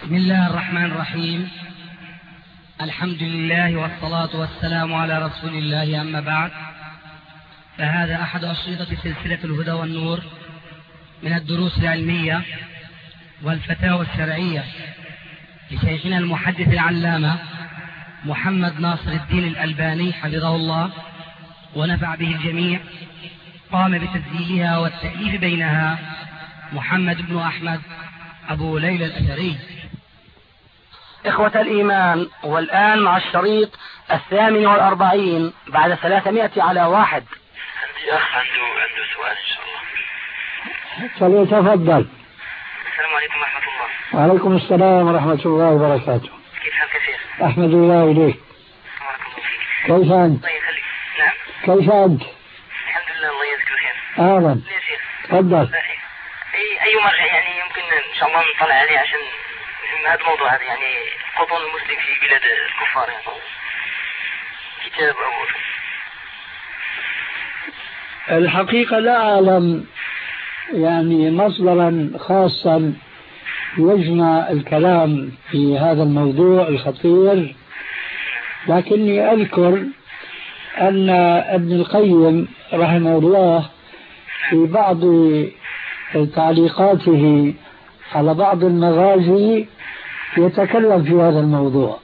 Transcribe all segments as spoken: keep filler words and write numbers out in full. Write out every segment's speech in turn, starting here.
بسم الله الرحمن الرحيم. الحمد لله والصلاة والسلام على رسول الله، أما بعد، فهذا أحد أشرطة سلسلة الهدى والنور من الدروس العلمية والفتاوى الشرعية لشيخنا المحدث العلامة محمد ناصر الدين الألباني حفظه الله ونفع به الجميع. قام بتسجيلها والتأليف بينها محمد بن أحمد أبو ليلى الأثري. إخوة الإيمان، والآن مع الشريط الثامن والأربعين بعد ثلاثمائة على واحد. عندي أخ عنده عنده سؤال إن شاء الله. فليتفضل. السلام عليكم ورحمة الله. وعليكم السلام ورحمة الله وبركاته. كيف حالك يا شيخ؟ أحمد الله إليك. بارك الله فيك. كيف أنت؟ الله يخليك. نعم. كيف أنت؟ الحمد لله، الله يجزيك الخير. أهلا. يا شيخ. تفضل. أي أي مرة يعني يمكن إن شاء الله نطلع عليه عشان نهم هذا الموضوع هذا، يعني قطن المسلم في بلاد الكفار، يعني كتاب أو الحقيقة لا أعلم يعني مصدرا خاصا يجمع الكلام في هذا الموضوع الخطير، لكني أذكر أن ابن القيم رحمه الله في بعض تعليقاته على بعض المغازي يتكلم في هذا الموضوع.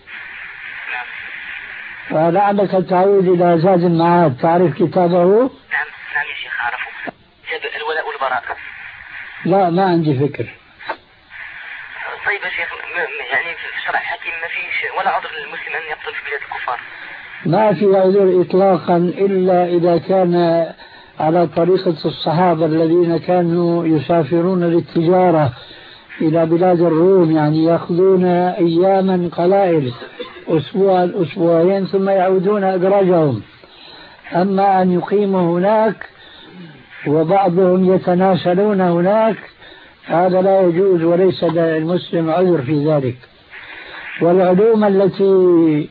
فلعلك تعود إلى زاد المعاد، تعرف كتابه؟ نعم نعم يا شيخ أعرفه، كتاب الولاء والبراء. لا، ما عندي فكر. طيب يا شيخ، يعني في الشرع الحكيم ما فيش ولا عذر للمسلم أن يقتل في بلاد الكفار؟ ما في عذر إطلاقا إلا إذا كان على طريقة الصحابة الذين كانوا يسافرون للتجارة إلى بلاد الروم، يعني يأخذون أياما قلائل، أسبوع أسبوعين، ثم يعودون أدراجهم. أما أن يقيموا هناك وبعضهم يتناسلون هناك، هذا لا يجوز، وليس للمسلم عذر في ذلك. والعلوم التي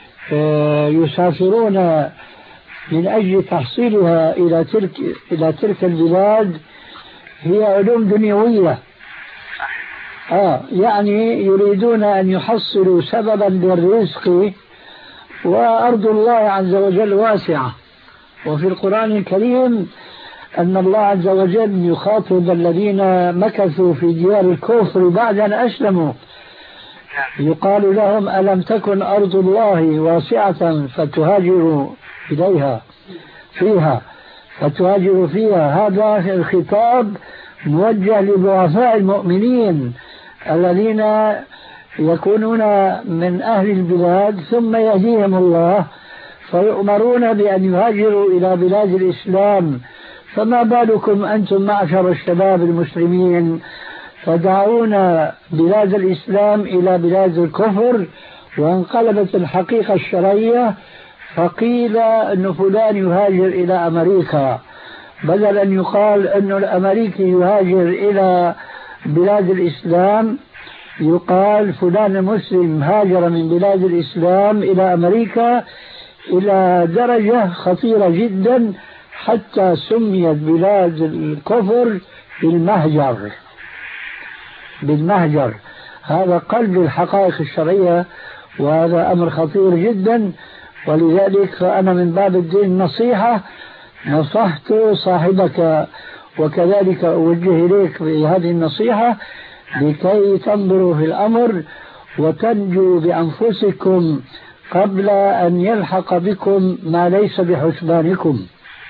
يسافرون من أجل تحصيلها إلى تلك إلى تلك البلاد هي علوم دنيوية. آه يعني يريدون أن يحصلوا سببا للرزق، وأرض الله عز وجل واسعة. وفي القرآن الكريم أن الله عز وجل يخاطب الذين مكثوا في ديار الكفر بعد أن أسلموا، يقال لهم: ألم تكن أرض الله واسعة فتهاجروا إليها فيها فتهاجروا فيها. هذا الخطاب موجه لضعفاء المؤمنين الذين يكونون من أهل البلاد ثم يهديهم الله فيؤمرون بأن يهاجروا إلى بلاد الإسلام. فما بالكم أنتم معشر الشباب المسلمين فدعون بلاد الإسلام إلى بلاد الكفر، وانقلبت الحقيقة الشرعية فقيل أن فلان يهاجر إلى أمريكا، بدل أن يقال أن الأمريكي يهاجر إلى بلاد الإسلام يقال فلان المسلم هاجر من بلاد الإسلام إلى أمريكا، إلى درجة خطيرة جدا حتى سميت بلاد الكفر بالمهجر بالمهجر. هذا قلب الحقائق الشرعية، وهذا أمر خطير جدا. ولذلك فأنا من باب الدين النصيحة نصحت صاحبك، وكذلك أوجه إليك بهذه النصيحة لكي تنظروا في الأمر وتنجوا بأنفسكم قبل أن يلحق بكم ما ليس بحسبانكم.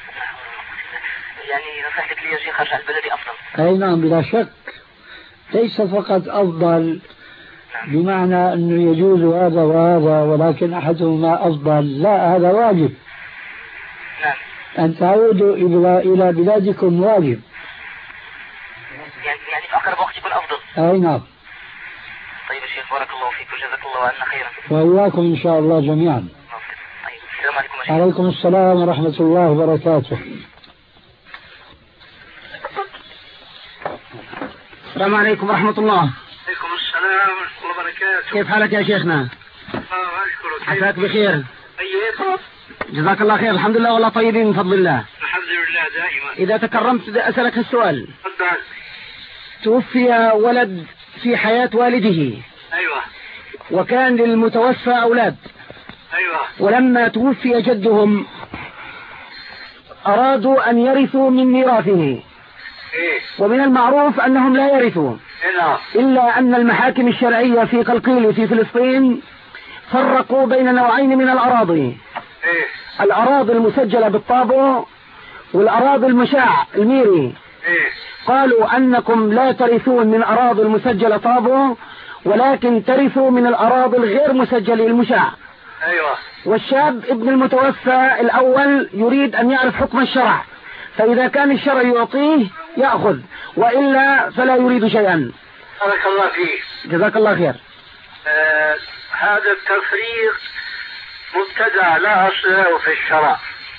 يعني نصيحتك لي يا شيخ أرجع البلدي أفضل؟ أي نعم، بلا شك. ليس فقط أفضل بمعنى أنه يجوز هذا وهذا، ولكن أحدهما أفضل، لا، هذا واجب. نعم. أن تعودوا إلى بلادكم واجب. يعني يعني في أقرب وقت يكون أفضل. أي نعم. طيب يا شيخ، بارك الله فيك وجزاك الله عنا خيرا. وإياكم إن شاء الله جميعا. طيب، السلام عليكم يا شيخ. عليكم السلام ورحمة الله وبركاته. السلام عليكم ورحمة الله. عليكم السلام ورحمة الله وبركاته. كيف حالك يا شيخنا؟ الله أشكرك. عساك بخير. طيب. جزاك الله خير. الحمد لله والله طيبين من فضل الله. الحمد لله دائما. إذا تكرمت أسألك السؤال. تفضل. توفي ولد في حياة والده وكان للمتوفى أولاد. أيوة. ولما توفي جدهم أرادوا أن يرثوا من ميراثه. إيه؟ ومن المعروف أنهم لا يرثوا. إيه؟ إلا أن المحاكم الشرعية في قلقيل في فلسطين فرقوا بين نوعين من الأراضي. إيه؟ الأراضي المسجلة بالطابع والأراضي المشاع الميري. إيه؟ قالوا أنكم لا ترثون من أراضي المسجلة طابع ولكن ترثوا من الأراضي الغير مسجلة المشاع. أيوة. والشاب ابن المتوفى الأول يريد أن يعرف حكم الشرع، فإذا كان الشرع يعطيه يأخذ وإلا فلا يريد شيئا. بارك الله فيك. جزاك الله خير. آه هذا التفريق مبتدع لا أصل له في الشرع.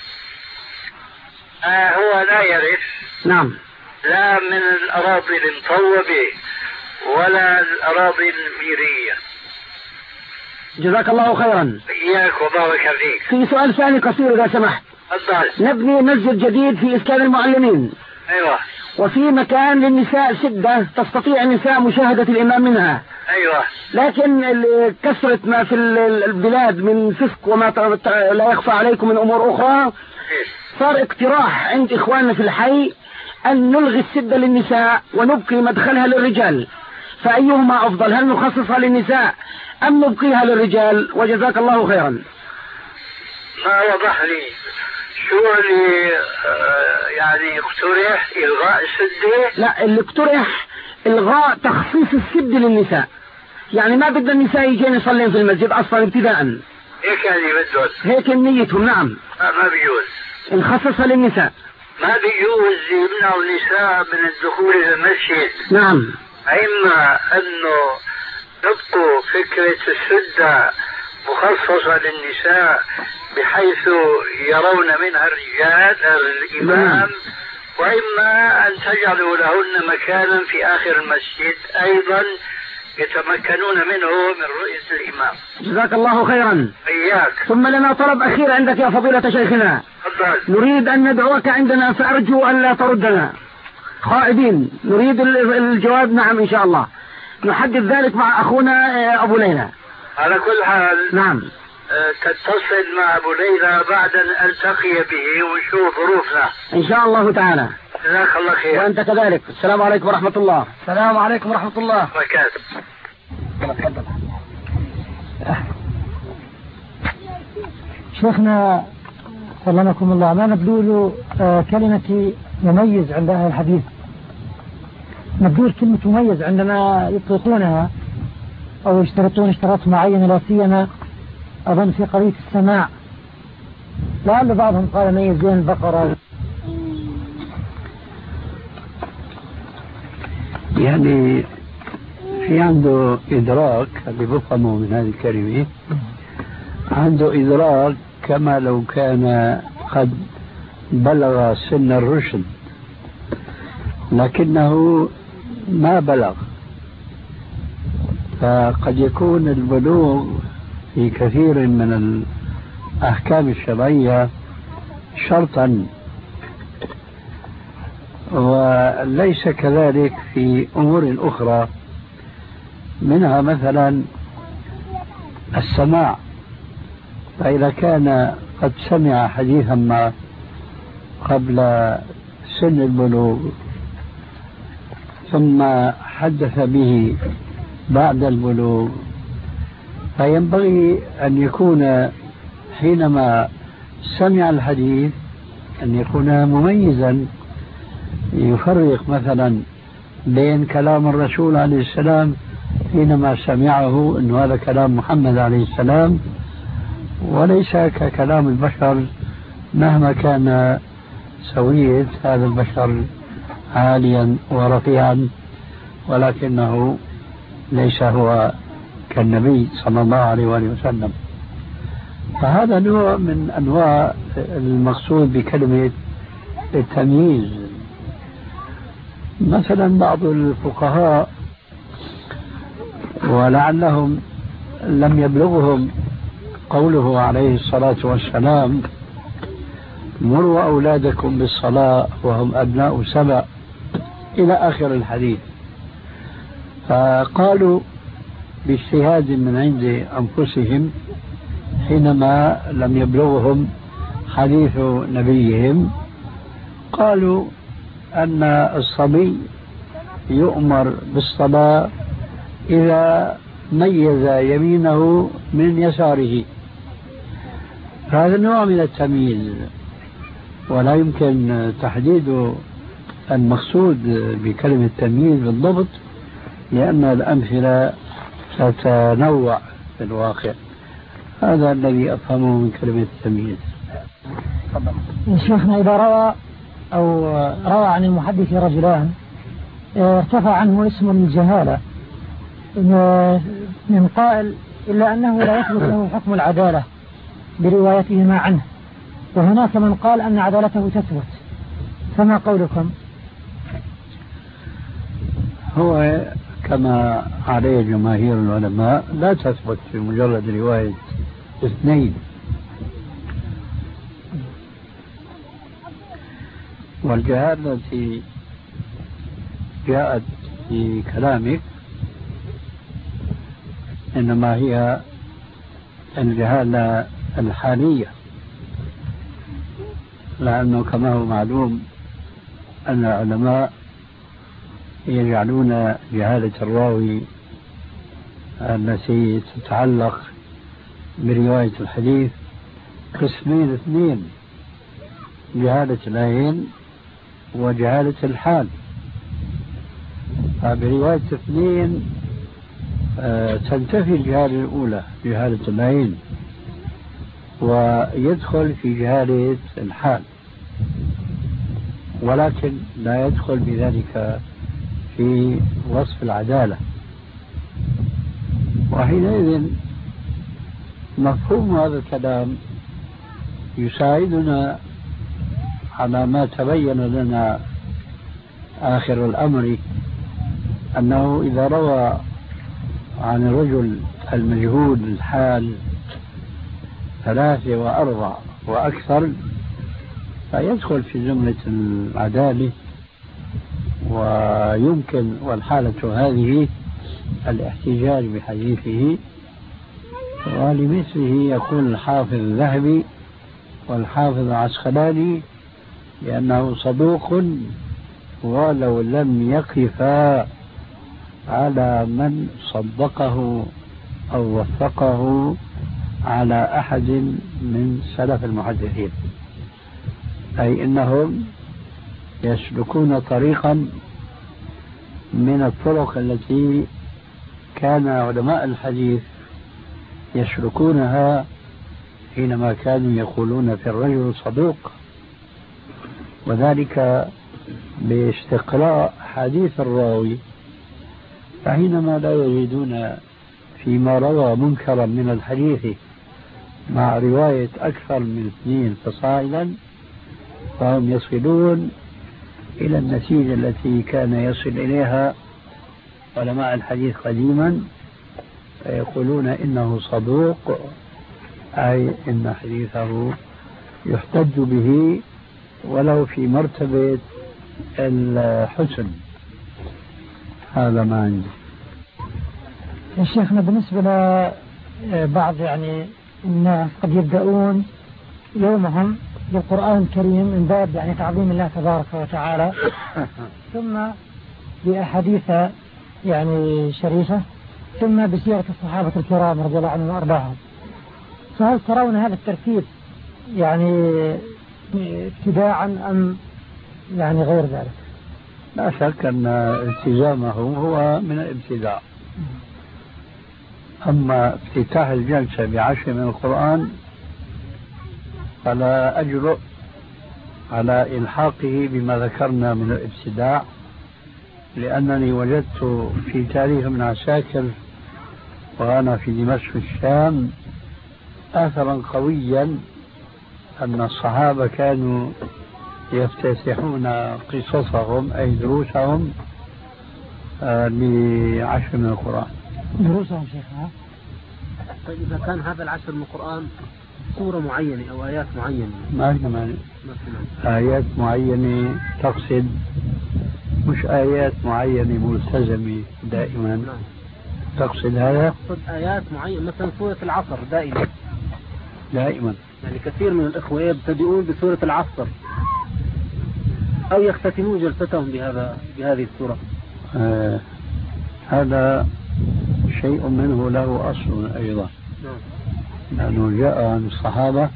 آه هو لا يرث. نعم. لا من الأراضي المطوبة ولا الأراضي الميرية. جزاك الله خيرا. إياك وبارك فيك. في سؤال ثاني قصير إذا سمحت. تفضل. نبني مسجد جديد في إسكان المعلمين. أيوة. وفي مكان للنساء سدة تستطيع النساء مشاهدة الإمام منها. أيوة. لكن كثرة ما في البلاد من فسق وما لا يخفى عليكم من أمور أخرى صار اقتراح عند إخواننا في الحي أن نلغي السدة للنساء ونبقي مدخلها للرجال، فأيهما أفضل؟ هل نخصصها للنساء أم نبقيها للرجال؟ وجزاك الله خيرا. ما وضح لي شو اللي آه يعني اقترح إلغاء السدة؟ لا، اللي اقترح إلغاء تخصيص السدة للنساء، يعني ما بدنا النساء يجين يصلين في المسجد أصلا ابتداء. هيك يعني بدهم. هيك نيتهم. نعم. ما, ما بيجوز نخصصها للنساء. ما بيجوز يمنعوا النساء من الدخول إلى المسجد. نعم. إما أنه يبقوا فكرة السدة مخصصة للنساء بحيث يرون منها الرجال الإمام، وإما أن تجعلوا لهن مكانا في آخر المسجد أيضا يتمكنون منه من رؤية الإمام. جزاك الله خيرا. إياك. ثم لنا طلب أخير عندك يا فضيلة شيخنا. تفضل. نريد أن ندعوك عندنا فأرجو أن لا تردنا خائبين، نريد الجواب نعم إن شاء الله. نحدد ذلك مع أخونا أبو ليلى. على كل حال. نعم. تتصل مع أبو ليلى بعد أن ألتقي به ونشوف ظروفنا إن شاء الله تعالى. جزاك الله خير. وأنت كذلك. السلام عليكم ورحمة الله. السلام عليكم ورحمة الله وبركاته. شيخنا سلمكم الله، ما نبدو آه كلمة مميز عند أهل الحديث، نبدو كلمة مميز عندما يطلقونها أو يشترطون اشتراط معين، لا سيما أظن في قضية السماع، لعل بعضهم قال ميز بين البقرة. يعني في عنده إدراك اللي بفهمه من هذه الكلمة، عنده إدراك كما لو كان قد بلغ سن الرشد لكنه ما بلغ، فقد يكون البلوغ في كثير من الأحكام الشرعية شرطا، وليس كذلك في أمور أخرى، منها مثلا السماع. فإذا كان قد سمع حديثا ما قبل سن البلوغ ثم حدث به بعد البلوغ، فينبغي أن يكون حينما سمع الحديث أن يكون مميزا، يفرق مثلا بين كلام الرسول عليه السلام حينما سمعه أن هذا كلام محمد عليه السلام، وليس ككلام البشر مهما كان سوية هذا البشر عاليا ورفيعا، ولكنه ليس هو كالنبي صلى الله عليه وآله وسلم. فهذا نوع من أنواع المقصود بكلمة التمييز. مثلا بعض الفقهاء ولعلهم لم يبلغهم قوله عليه الصلاة والسلام مروا أولادكم بالصلاة وهم أبناء سبع إلى آخر الحديث، فقالوا باجتهاد من عند أنفسهم حينما لم يبلغهم حديث نبيهم، قالوا أن الصبي يؤمر بالصلاة إذا ميز يمينه من يساره. هذا نوع من التمييز، ولا يمكن تحديد المقصود بكلمة تمييز بالضبط، لأن الأمثلة تتنوع في الواقع. هذا الذي أفهمه من كلمة التمييز. شيخنا إذا روى أو روى عن المحدث رجلان ارتفع عنه اسم الجهالة من قائل إلا أنه لا يثبت له حكم العدالة بروايتهما عنه، وهناك من قال أن عدالته تثبت، فما قولكم؟ هو كما عليه جماهير العلماء لا تثبت في مجرد رواية اثنين، والجهالة التي جاءت في كلامك إنما هي الجهالة الحالية، لأنه كما هو معلوم أن العلماء يجعلون جهالة الراوي التي تتعلق برواية الحديث قسمين اثنين: جهالة العين وجهالة الحال. برواية اثنين آه تنتفي الجهالة الأولى جهالة العين، ويدخل في جهالة الحال، ولكن لا يدخل بذلك في وصف العدالة. وحينئذ مفهوم هذا الكلام يساعدنا على ما تبين لنا آخر الأمر، أنه إذا روى عن الرجل المجهول الحال ثلاثة وأربع وأكثر فيدخل في زمرة العدالة، ويمكن والحالة هذه الاحتجاج بحديثه. ولمثله يقول الحافظ الذهبي والحافظ العسقلاني لأنه صدوق ولو لم يقفا على من صدقه أو وثقه على أحد من سلف المحدثين، أي إنهم يسلكون طريقا من الطرق التي كان علماء الحديث يسلكونها حينما كانوا يقولون في الرجل صدوق، وذلك باستقراء حديث الراوي، فحينما لا يجدون فيما روى منكرا من الحديث مع رواية أكثر من اثنين فصاعدا فهم يصلون إلى النتيجة التي كان يصل إليها علماء الحديث قديما، فيقولون إنه صدوق، أي إن حديثه يحتج به ولو في مرتبة الحسن. هذا ما عندي. يا شيخنا بالنسبة لبعض يعني الناس قد يبدأون يومهم بالقرآن الكريم من باب يعني تعظيم الله تبارك وتعالى ثم بأحاديث يعني شريفة ثم بسيرة الصحابة الكرام رضي الله عنهم وأرضاهم، فهل ترون هذا الترتيب يعني ابتداعا أم يعني غير ذلك؟ لا شك أن التزامه هو من الابتداع. أما افتتاح الجلسة بعشر من القرآن فلا أجرؤ على إلحاقه بما ذكرنا من الابتداع، لأنني وجدت في تاريخ ابن عساكر وأنا في دمشق الشام أثرا قويا أن الصحابة كانوا يفتتحون قصصهم أي دروسهم بعشر من القرآن. دروسهم شيخنا. طيب إذا كان هذا العشر من القرآن سورة معينة أو آيات معينة، ما كمان آيات معينة تقصد، مش آيات معينة ملتزمة دائما، تقصد هذا؟ أقصد آيات معينة مثلا سورة العصر دائما دائما يعني كثير من الإخوة يبتدئون بسورة العصر أو يختتمون جلستهم بهذا بهذه السورة. آه هذا شيء منه له أصل أيضا، لأنه جاء عن الصحابة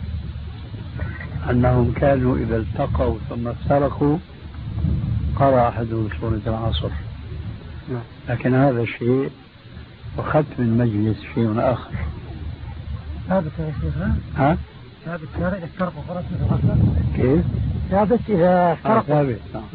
أنهم كانوا إذا التقوا ثم افترقوا قرأ أحدهم سورة العصر، لكن هذا الشيء وختم المجلس شيء آخر. ثابت يا شيخ؟ ها؟ ثابت إذا افترقوا قرأت سورة العصر؟ كيف؟ ثابت إذا افترقوا. آه ثابت. آه.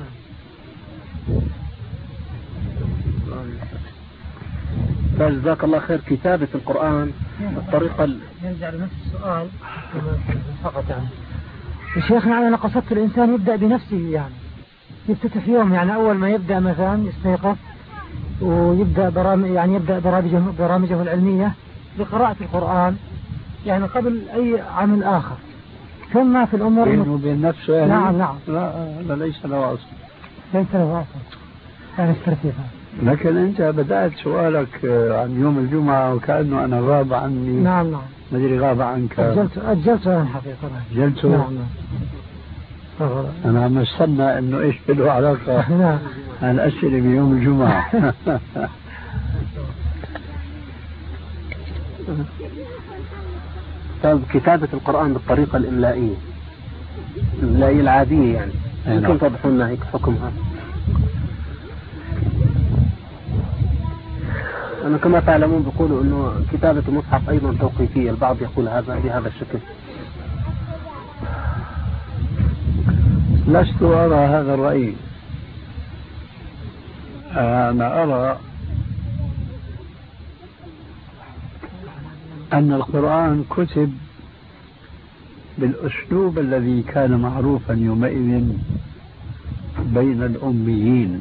فجزاك الله خير. كتابة القرآن بالطريقة ال... يرجع لنفس السؤال فقط يعني. شيخنا أنا قصدت الإنسان يبدأ بنفسه يعني يفتتح يوم يعني أول ما يبدأ مثلا يستيقظ ويبدأ برامج يعني يبدأ برامجه برامجه العلمية بقراءة القرآن يعني قبل أي عمل آخر، ثم في الأمور بينه وبين نفسه يعني. نعم نعم. لا, لا ليس له أصل. ليس له أصل يعني استرتيبها. لكن أنت بدأت سؤالك عن يوم الجمعة وكأنه أنا غاب عني. نعم نعم. ما أدري غاب عنك. أجلت أجلته الحقيقة. أجلته. نعم نعم. أنا عم استنى إنه إيش له علاقة نعم. الأسئلة بيوم الجمعة. طيب كتابة القرآن بالطريقة الإملائية الإملائية العادية يعني ممكن توضحوا لنا هيك حكمها؟ أنا كما تعلمون بيقولوا إنه كتابة المصحف أيضا توقيفية، البعض يقول هذا بهذا الشكل. لست أرى هذا الرأي. أنا أرى أن القرآن كتب بالأسلوب الذي كان معروفا يومئذ بين الأميين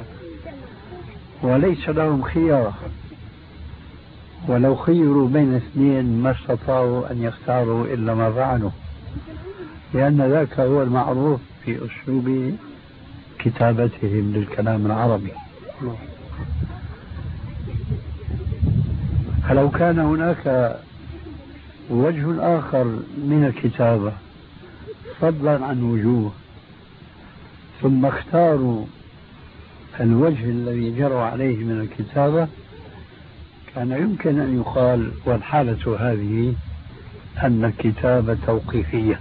وليس لهم خيار، ولو خيروا بين اثنين ما استطاعوا أن يختاروا إلا ما فعلوا، لأن ذاك هو المعروف في أسلوب كتابتهم للكلام العربي. فلو كان هناك وجه آخر من الكتابة فضلا عن وجوه ثم اختاروا الوجه الذي جروا عليه من الكتابة كان يمكن أن يقال والحالة هذه أن الكتابة توقيفية.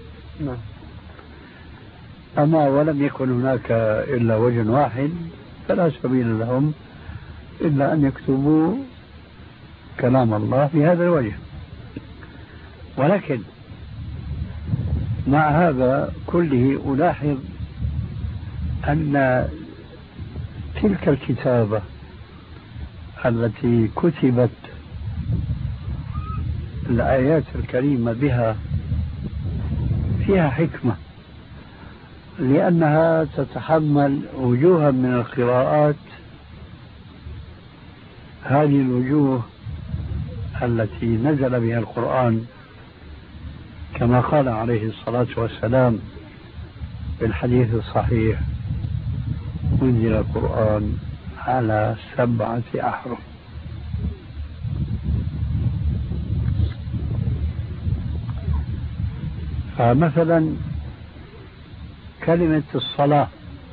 أما ولم يكن هناك إلا وجه واحد فلا سبيل لهم إلا أن يكتبوا كلام الله في هذا الوجه. ولكن مع هذا كله ألاحظ أن تلك الكتابة التي كتبت الآيات الكريمة بها فيها حكمة، لأنها تتحمل وجوها من القراءات، هذه الوجوه التي نزل بها القرآن كما قال عليه الصلاة والسلام في الحديث الصحيح: أنزل القرآن على سبعة أحرف. فمثلا كلمة الصلاة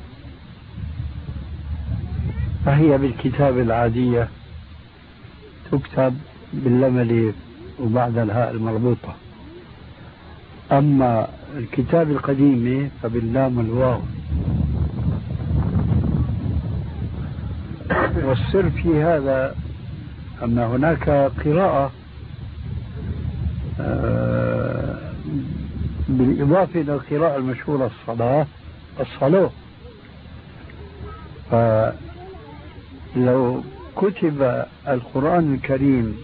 فهي بالكتاب العادية تكتب باللام الألف وبعد الهاء المربوطة، أما الكتاب القديم فباللام الواو. والسر في هذا أن هناك قراءة بالإضافة إلى القراءة المشهورة الصلاة الصلاة. فلو كتب القرآن الكريم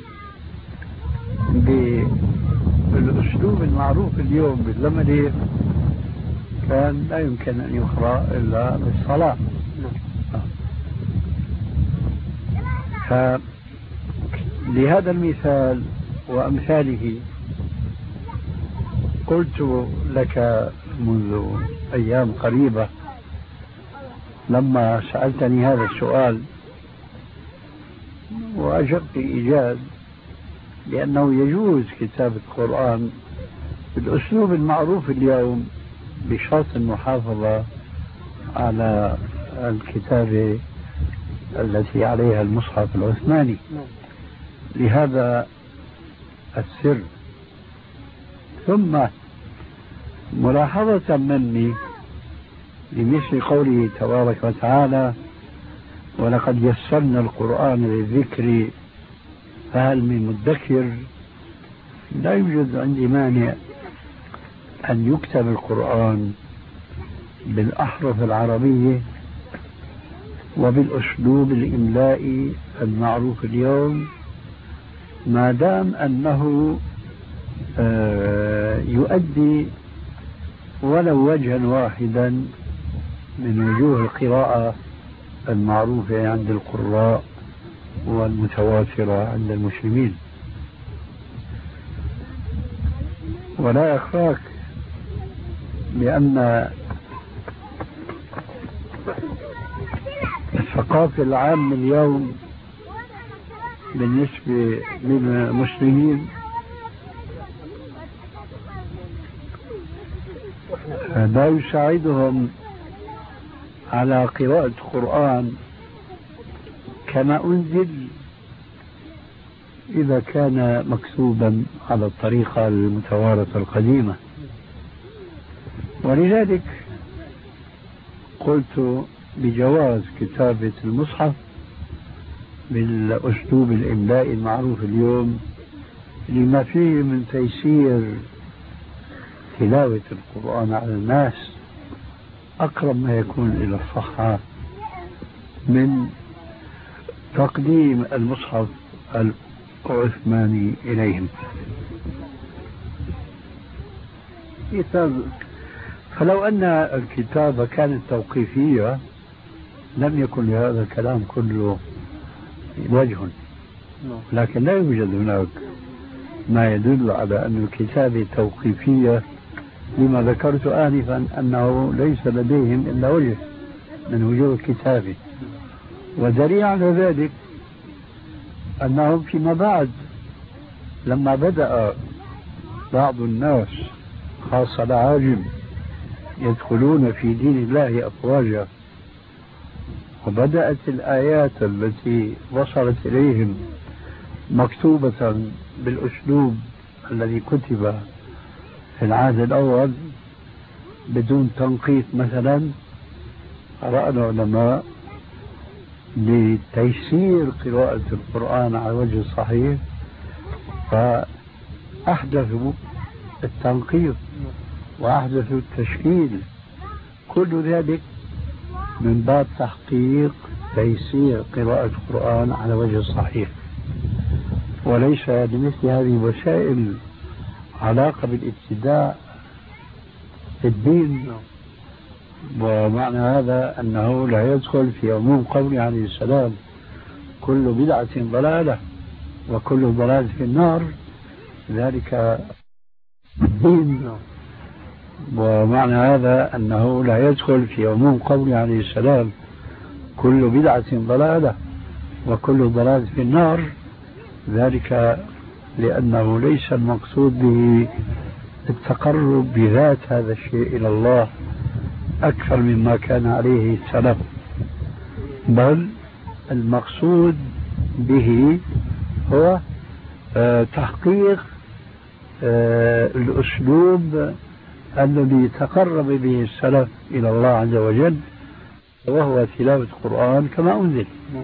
بالأسلوب المعروف اليوم باللام الألف كان لا يمكن أن يقرأ إلا بالصلاة. فلهذا المثال وأمثاله قلت لك منذ أيام قريبة لما سألتني هذا السؤال وأجبت إيجاز، لأنه يجوز كتابة القرآن بالأسلوب المعروف اليوم بشرط المحافظة على الكتابة التي عليها المصحف العثماني. لهذا السر. ثم ملاحظة مني لمثل قوله تبارك وتعالى: ولقد يسرنا القرآن للذكر فهل من مدكر. لا يوجد عندي مانع أن يكتب القرآن بالأحرف العربية وبالأسلوب الإملائي المعروف اليوم، ما دام أنه يؤدي ولو وجها واحدا من وجوه القراءة المعروفة عند القراء والمتواترة عند المسلمين. ولا يخفاك بأن الثقافة العامة اليوم بالنسبة للمسلمين لا يساعدهم على قراءة القرآن كما أنزل إذا كان مكتوبا على الطريقة المتوارثة القديمة. ولذلك قلت بجواز كتابة المصحف بالأسلوب الإملائي المعروف اليوم لما فيه من تيسير تلاوة القرآن على الناس أقرب ما يكون إلى الصحة من تقديم المصحف العثماني إليهم. فلو أن الكتابة كانت توقيفية لم يكن لهذا الكلام كله وجه، لكن لا يوجد هناك ما يدل على أن الكتابة توقيفية، لما ذكرت آنفا أنه ليس لديهم إلا وجه من وجوه الكتابة. ودليل على ذلك أنهم فيما بعد لما بدأ بعض الناس خاصة العاجم يدخلون في دين الله أفواجا، وبدأت الآيات التي وصلت إليهم مكتوبة بالأسلوب الذي كتب في العهد الأول بدون تنقيط مثلا، رأى العلماء لتيسير قراءة القرآن على وجه الصحيح فأحدثوا التنقيط وأحدثوا التشكيل، كل ذلك من باب تحقيق تيسير قراءة القرآن على وجه الصحيح، وليس لمثل هذه الوسائل علاقة بالابتداع في الدين. ومعنى هذا أنه لا يدخل في عموم قوله عليه السلام: كل بدعة ضلالة وكل ضلالة في النار، ذلك الدين. ومعنى هذا أنه لا يدخل في عموم قوله عليه السلام: كل بدعة ضلالة وكل ضلالة في النار، ذلك لأنه ليس المقصود به التقرب بذات هذا الشيء إلى الله أكثر مما كان عليه السلف، بل المقصود به هو تحقيق الأسلوب الذي تقرب به السلف إلى الله عز وجل، وهو تلاوة القرآن كما أنزل.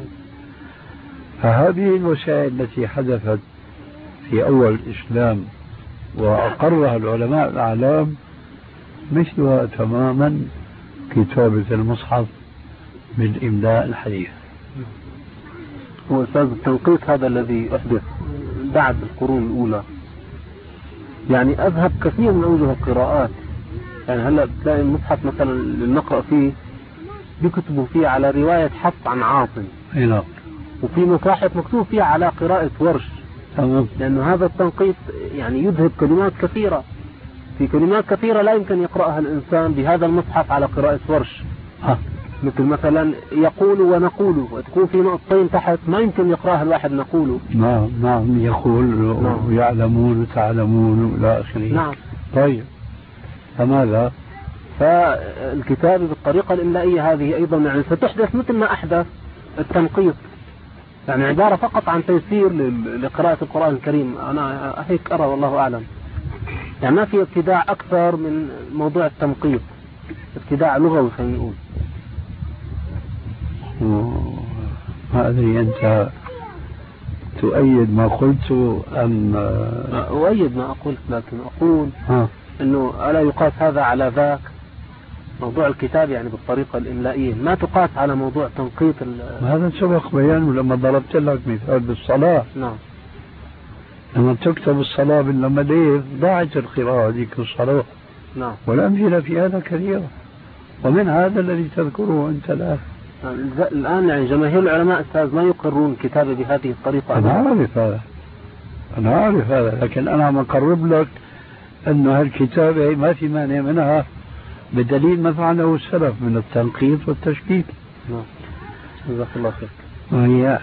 فهذه الوسائل التي حدثت في أول الإسلام وأقرها العلماء الأعلام مثلها تماما كتابة المصحف بالإملاء الحديث. هو أستاذ التنقيط هذا الذي أحدث بعد القرون الأولى يعني أذهب كثير من أوجه القراءات. يعني هلأ تلاقي المصحف مثلا اللي نقرأ فيه بيكتبوا فيه على رواية حفص عن عاصم، نعم، وفي مصاحف مكتوب فيه على قراءة ورش، تمام. لأنه هذا التنقيط يعني يذهب كلمات كثيرة، في كلمات كثيرة لا يمكن يقرأها الإنسان بهذا المصحف على قراءة ورش. ها. مثل مثلا يقول ونقول، وتكون في نقطتين تحت ما يمكن يقراها الواحد نقول. نعم نعم يقول نعم. ويعلمون وتعلمون إلى آخره. نعم. طيب فماذا؟ فالكتابة بالطريقة الإملائية هذه أيضا يعني ستحدث مثل ما أحدث التنقيط، يعني عبارة فقط عن تيسير لقراءة القرآن الكريم. أنا هيك أرى والله أعلم، يعني ما في ابتداع أكثر من موضوع التنقيط، ابتداع لغوي خلينا نقول. ما أدري أنت تؤيد ما قلت أم؟ أؤيد ما قلت، لكن أقول ها. أنه ألا يقاس هذا على ذاك؟ موضوع الكتاب يعني بالطريقة الإملائية ما تقاس على موضوع تنقيط. هذا سبق بيانه لما ضربت لك مثال بالصلاة. نعم. لما تكتب الصلاة باللمدير ضاعت القراءة ذيك الصلاة. نعم. والأمثلة في هذا كثيرة، ومن هذا الذي تذكره أنت الآن. الآن يعني جماهير العلماء أستاذ ما يقرون الكتابة بهذه الطريقة. أنا أعرف هذا، أنا أعرف هذا، لكن أنا مقرب لك أنه هالكتابة ما في مانع منها بدليل ما فعله السلف من التنقيط والتشكيك. نعم. جزاك الله خير. وإياك.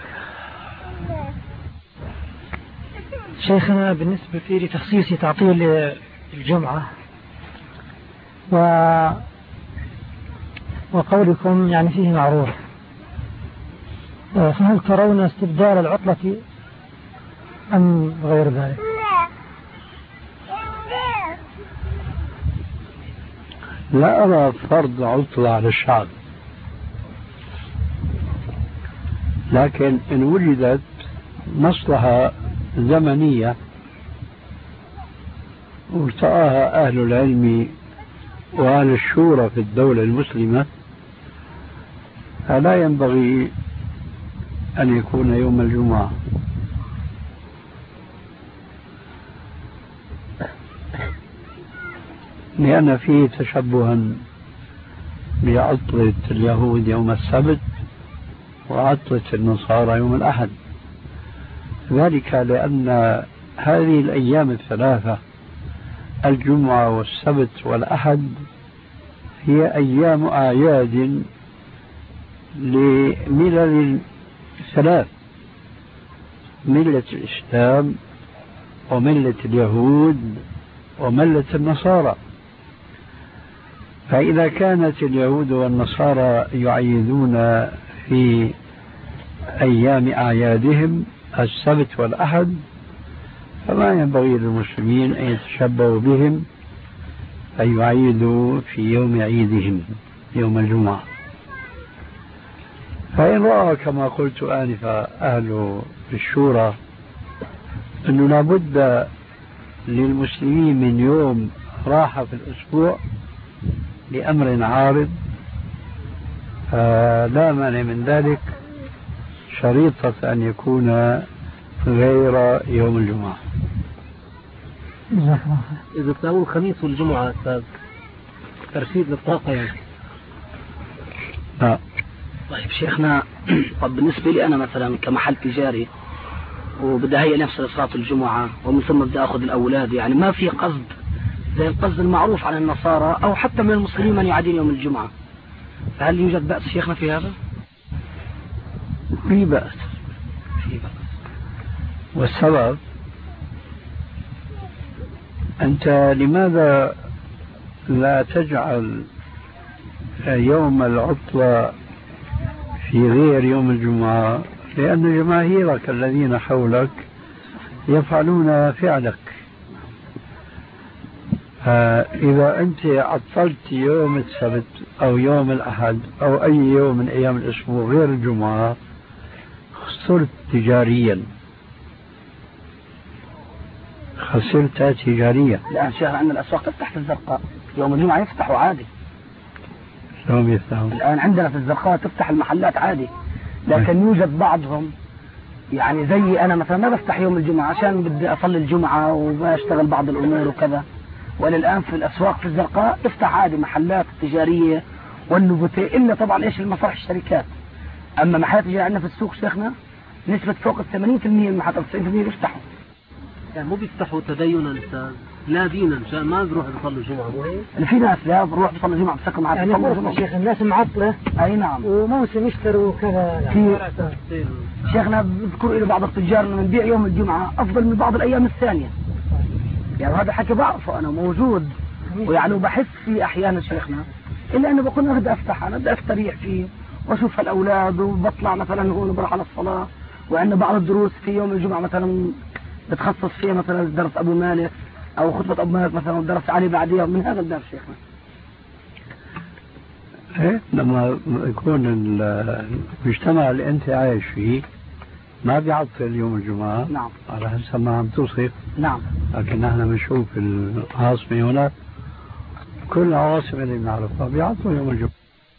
شيخنا بالنسبة لي تخصيص تعطيل الجمعة و وقولكم يعني فيه معروف، فهل ترون استبدال العطلة أم غير ذلك؟ لا أرى فرض عطلة على الشعب، لكن إن وجدت مصلحة زمنية وارتآها أهل العلم وأهل الشورى في الدولة المسلمة، فلا ينبغي أن يكون يوم الجمعة. لأن فيه تشبها بعطلة اليهود يوم السبت وعطلة النصارى يوم الأحد، ذلك لأن هذه الأيام الثلاثة الجمعة والسبت والأحد هي أيام أعياد لملل ثلاث: ملة الإسلام وملة اليهود وملة النصارى. فإذا كانت اليهود والنصارى يعيدون في أيام أعيادهم السبت والأحد، فما ينبغي للمسلمين أن يتشبهوا بهم أن يعيدوا في يوم عيدهم يوم الجمعة. فإن رأى كما قلت آنفا أهل الشورى أنه لابد للمسلمين من يوم راحة في الأسبوع لأمر عارض، فلا مانع من ذلك، شريطة أن يكون غير يوم الجمعة. إذا تساوي الخميس والجمعة أستاذ ترشيد للطاقة يعني. لا. طيب شيخنا، طب بالنسبة لي أنا مثلا كمحل تجاري وبدي هي نفس صلاة الجمعة ومن ثم بدي أخذ الأولاد، يعني ما في قصد زي القصد المعروف عن النصارى أو حتى من المسلمين من يعدين يوم الجمعة، فهل يوجد بأس شيخنا في هذا؟ في بأس. في بأس. والسبب أنت لماذا لا تجعل يوم العطلة في غير يوم الجمعة؟ لأن جماهيرك الذين حولك يفعلون فعلك. إذا أنت عطلت يوم السبت أو يوم الأحد أو أي يوم من أيام الأسبوع غير الجمعة خسرت تجاريا، خسرت تجاريا. لا شيخ، عندنا الأسواق تفتح في الزرقاء يوم الجمعة، يفتحوا عادي. شلون يفتحوا؟ الآن عندنا في الزرقاء تفتح المحلات عادي، لكن يوجد بعضهم يعني زي أنا مثلا ما بفتح يوم الجمعة عشان بدي أصلي الجمعة وبشتغل بعض الأمور وكذا، وللآن في الأسواق في الزرقاء تفتح عادي محلات تجارية والنبوتية، إلا طبعا إيش المصالح الشركات. أما محلات تجارية عندنا في السوق شيخنا نسبة فوق ال ثمانين بالمئة المحلات تسعين بالمئة بيفتحوا. يعني مو بيفتحوا تدينا أستاذ، لا دينا ما بروح يصلي الجمعة مو هيك؟ في ناس لا بروح بصلي الجمعة بسكر معك يعني فرصة شيخ الناس معطلة. أي نعم. وموسم يشتروا وكذا. في شيخنا بذكر إلى بعض التجار إنه نبيع يوم الجمعة أفضل من بعض الأيام الثانية. يعني هذا حكي بعرفه أنا موجود ويعني بحس فيه أحيانا شيخنا، إلا أنه بكون أنا بدي أفتح أنا بدي أستريح فيه وأشوف الأولاد وبطلع مثلا هون وبروح على الصلاة، وعندنا بعض الدروس في يوم الجمعة مثلا بتخصص فيها مثلا درس أبو مالك أو خطبة أبو مالك مثلا ودرس علي بعديها من هذا الدرس شيخنا. إيه لما يكون المجتمع اللي أنت عايش فيه ما بيعطل يوم الجمعة. نعم. على حسب ما عم توصف. نعم. لكن نحن بنشوف العاصمة هنا كل العواصم اللي بنعرفها بيعطوا يوم الجمعة.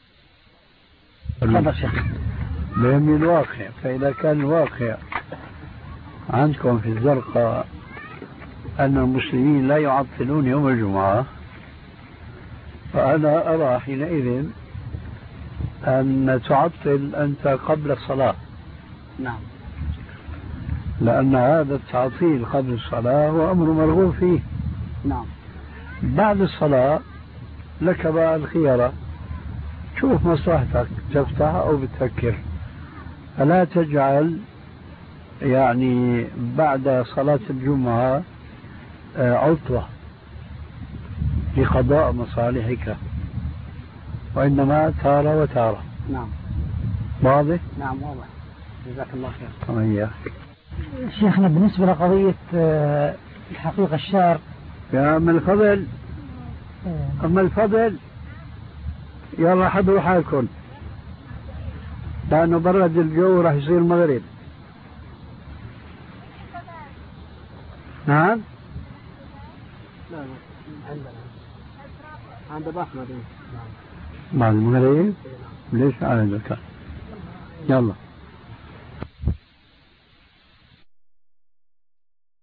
تفضل شيخ. بهم الواقع، فإذا كان الواقع عندكم في الزرقاء أن المسلمين لا يعطلون يوم الجمعة، فأنا أرى حينئذ أن تعطل أنت قبل الصلاة. نعم. لأن هذا التعطيل قبل الصلاة هو أمر مرغوب فيه. نعم. بعد الصلاة لك بقى الخيارة، شوف مصلحتك تفتح أو بتفكر، فلا تجعل يعني بعد صلاة الجمعة عطلة لقضاء مصالحك، وإنما تارة وتارة. نعم. واضح؟ نعم واضح. جزاك الله خير. طيب. شيخنا بالنسبة لقضية الحقيقة الشعر يا أم الفضل، أم الفضل يلا حضروا حالكم لأنه برد الجو راح يصير مغرب. نعم. لا لا عندنا عند أحمد. بعد المغرب ليش على ذلك؟ يلا.